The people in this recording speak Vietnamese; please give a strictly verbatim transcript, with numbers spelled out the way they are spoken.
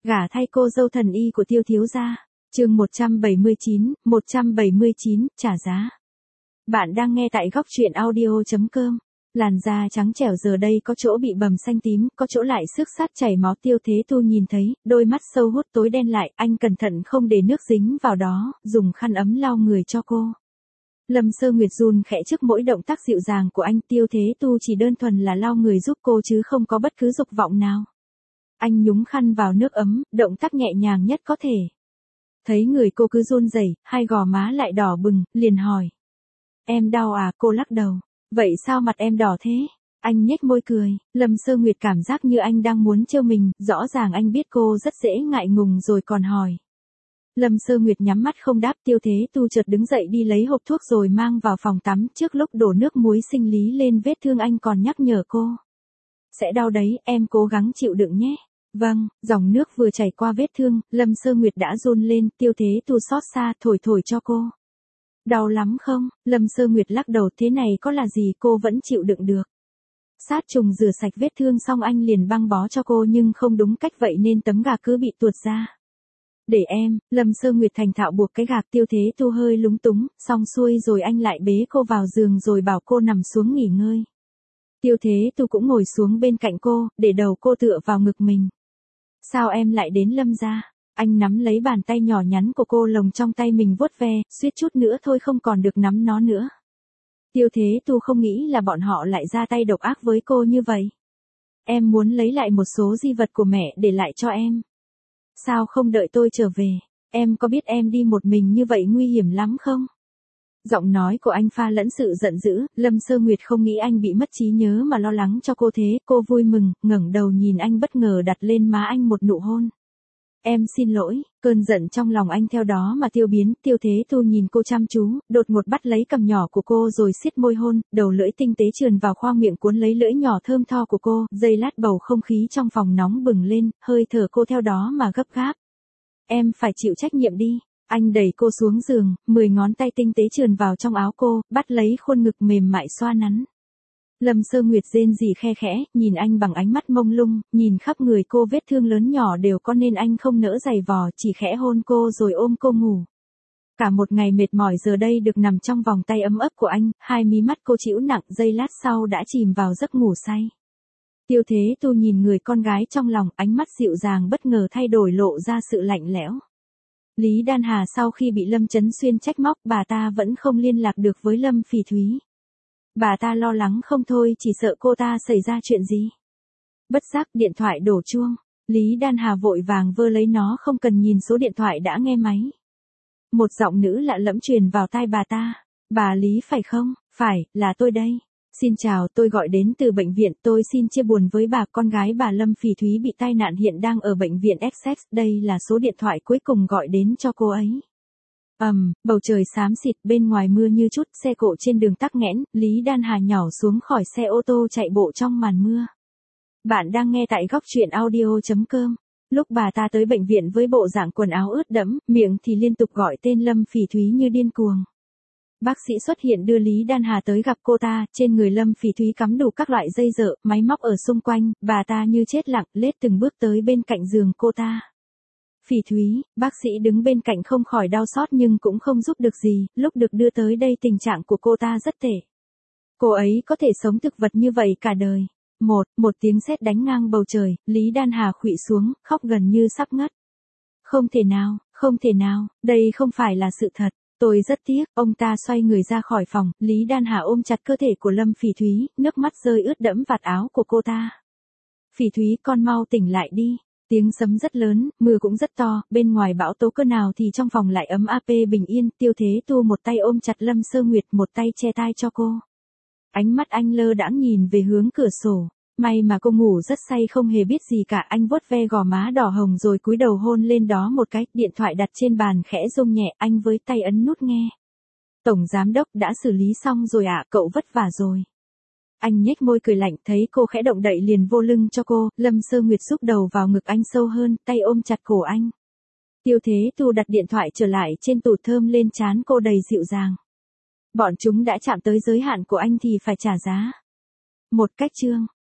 Gả thay cô dâu thần y của Tiêu thiếu gia. Chương một trăm bảy mươi chín, một trăm bảy mươi chín, trả giá. Bạn đang nghe tại góc truyện audio chấm com. Làn da trắng trẻo giờ đây có chỗ bị bầm xanh tím, có chỗ lại xước sát chảy máu. Tiêu Thế Tu nhìn thấy, đôi mắt sâu hút tối đen lại, anh cẩn thận không để nước dính vào đó, dùng khăn ấm lau người cho cô. Lâm Sơ Nguyệt run khẽ trước mỗi động tác dịu dàng của anh. Tiêu Thế Tu chỉ đơn thuần là lau người giúp cô chứ không có bất cứ dục vọng nào. Anh nhúng khăn vào nước ấm, động tác nhẹ nhàng nhất có thể. Thấy người cô cứ run rẩy, hai gò má lại đỏ bừng, liền hỏi. Em đau à? Cô lắc đầu. Vậy sao mặt em đỏ thế? Anh nhếch môi cười. Lâm Sơ Nguyệt cảm giác như anh đang muốn trêu mình, rõ ràng anh biết cô rất dễ ngại ngùng rồi còn hỏi. Lâm Sơ Nguyệt nhắm mắt không đáp. Tiêu Thế Tu chợt đứng dậy đi lấy hộp thuốc rồi mang vào phòng tắm. Trước lúc đổ nước muối sinh lý lên vết thương anh còn nhắc nhở cô. Sẽ đau đấy, em cố gắng chịu đựng nhé. Vâng, dòng nước vừa chảy qua vết thương, Lâm Sơ Nguyệt đã run lên. Tiêu Thế Tu xót xa thổi thổi cho cô. Đau lắm không? Lâm Sơ Nguyệt lắc đầu. Thế này có là gì, cô vẫn chịu đựng được. Sát trùng rửa sạch vết thương xong anh liền băng bó cho cô nhưng không đúng cách vậy nên tấm gạc cứ bị tuột ra. Để em, Lâm Sơ Nguyệt thành thạo buộc cái gạc. Tiêu Thế Tu hơi lúng túng, xong xuôi rồi anh lại bế cô vào giường rồi bảo cô nằm xuống nghỉ ngơi. Tiêu Thế Tu cũng ngồi xuống bên cạnh cô, để đầu cô tựa vào ngực mình. Sao em lại đến Lâm gia? Anh nắm lấy bàn tay nhỏ nhắn của cô lồng trong tay mình vuốt ve, suýt chút nữa thôi không còn được nắm nó nữa. Tiêu Thế Tu không nghĩ là bọn họ lại ra tay độc ác với cô như vậy. Em muốn lấy lại một số di vật của mẹ để lại cho em. Sao không đợi tôi trở về? Em có biết em đi một mình như vậy nguy hiểm lắm không? Giọng nói của anh pha lẫn sự giận dữ. Lâm Sơ Nguyệt không nghĩ anh bị mất trí nhớ mà lo lắng cho cô thế. Cô vui mừng, ngẩng đầu nhìn anh bất ngờ đặt lên má anh một nụ hôn. Em xin lỗi. Cơn giận trong lòng anh theo đó mà tiêu biến. Tiêu Thế Tu nhìn cô chăm chú, đột ngột bắt lấy cằm nhỏ của cô rồi siết môi hôn, đầu lưỡi tinh tế trườn vào khoang miệng cuốn lấy lưỡi nhỏ thơm tho của cô. Giây lát bầu không khí trong phòng nóng bừng lên, hơi thở cô theo đó mà gấp gáp. Em phải chịu trách nhiệm đi. Anh đẩy cô xuống giường, mười ngón tay tinh tế trườn vào trong áo cô, bắt lấy khuôn ngực mềm mại xoa nắn. Lâm Sơ Nguyệt rên rỉ khe khẽ, nhìn anh bằng ánh mắt mông lung, nhìn khắp người cô vết thương lớn nhỏ đều có nên anh không nỡ giày vò, chỉ khẽ hôn cô rồi ôm cô ngủ. Cả một ngày mệt mỏi giờ đây được nằm trong vòng tay ấm ấp của anh, hai mí mắt cô chịu nặng, giây lát sau đã chìm vào giấc ngủ say. Tiêu Thế Tu nhìn người con gái trong lòng, ánh mắt dịu dàng bất ngờ thay đổi lộ ra sự lạnh lẽo. Lý Đan Hà sau khi bị Lâm Chấn Xuyên trách móc, bà ta vẫn không liên lạc được với Lâm Phỉ Thúy. Bà ta lo lắng không thôi, chỉ sợ cô ta xảy ra chuyện gì. Bất giác điện thoại đổ chuông, Lý Đan Hà vội vàng vơ lấy nó không cần nhìn số điện thoại đã nghe máy. Một giọng nữ lạ lẫm truyền vào tai bà ta. Bà Lý phải không? Phải, là tôi đây. Xin chào, tôi gọi đến từ bệnh viện, tôi xin chia buồn với bà. Con gái bà Lâm Phỉ Thúy bị tai nạn hiện đang ở bệnh viện Essex, đây là số điện thoại cuối cùng gọi đến cho cô ấy. Ầm, um, bầu trời xám xịt, bên ngoài mưa như chút, xe cộ trên đường tắc nghẽn. Lý Đan Hà nhỏ xuống khỏi xe ô tô chạy bộ trong màn mưa. Bạn đang nghe tại góc truyện audio chấm com. Lúc bà ta tới bệnh viện với bộ dạng quần áo ướt đẫm, miệng thì liên tục gọi tên Lâm Phỉ Thúy như điên cuồng. Bác sĩ xuất hiện đưa Lý Đan Hà tới gặp cô ta, trên người Lâm Phỉ Thúy cắm đủ các loại dây dợ, máy móc ở xung quanh, bà ta như chết lặng, lết từng bước tới bên cạnh giường cô ta. Phỉ Thúy, bác sĩ đứng bên cạnh không khỏi đau xót nhưng cũng không giúp được gì, lúc được đưa tới đây tình trạng của cô ta rất tệ. Cô ấy có thể sống thực vật như vậy cả đời. Một, một tiếng sét đánh ngang bầu trời, Lý Đan Hà khuỵu xuống, khóc gần như sắp ngất. Không thể nào, không thể nào, đây không phải là sự thật. Tôi rất tiếc. Ông ta xoay người ra khỏi phòng, Lý Đan Hà ôm chặt cơ thể của Lâm Phỉ Thúy, nước mắt rơi ướt đẫm vạt áo của cô ta. Phỉ Thúy, con mau tỉnh lại đi. Tiếng sấm rất lớn, mưa cũng rất to, bên ngoài bão tố cỡ nào thì trong phòng lại ấm áp bình yên. Tiêu Thế Tu một tay ôm chặt Lâm Sơ Nguyệt, một tay che tai cho cô. Ánh mắt anh lơ đãng nhìn về hướng cửa sổ. May mà cô ngủ rất say không hề biết gì cả. Anh vuốt ve gò má đỏ hồng rồi cúi đầu hôn lên đó một cái. Điện thoại đặt trên bàn khẽ rung nhẹ, anh với tay ấn nút nghe. Tổng giám đốc đã xử lý xong rồi ạ, à, cậu vất vả rồi. Anh nhếch môi cười lạnh, thấy cô khẽ động đậy liền vô lưng cho cô. Lâm Sơ Nguyệt xúc đầu vào ngực anh sâu hơn, tay ôm chặt cổ anh. Tiêu Thế Tu đặt điện thoại trở lại trên tủ, thơm lên trán cô đầy dịu dàng. Bọn chúng đã chạm tới giới hạn của anh thì phải trả giá. Một cách chương.